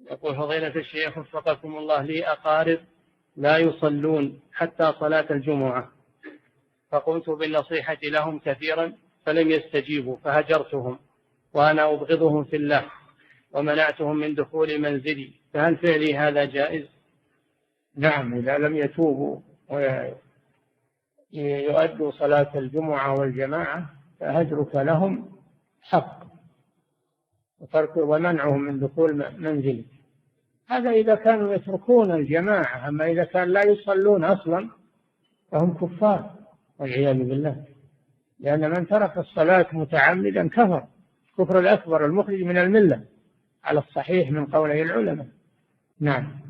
يقول فضيلة الشيخ وفقكم الله، لي أقارب لا يصلون حتى صلاة الجمعة، فقمت بالنصيحة لهم كثيرا فلم يستجيبوا فهجرتهم، وأنا أبغضهم في الله ومنعتهم من دخول منزلي، فهل فعلي هذا جائز؟ نعم، إذا لم يتوبوا ويؤدوا صلاة الجمعة والجماعة فهجرك لهم حق، ومنعهم من دخول منزلك. هذا إذا كانوا يتركون الجماعة، أما إذا كان لا يصلون أصلا فهم كفار والعياذ بالله، لأن من ترك الصلاة متعمدا كفر كفر الأكبر المخرج من الملة على الصحيح من قوله العلماء. نعم.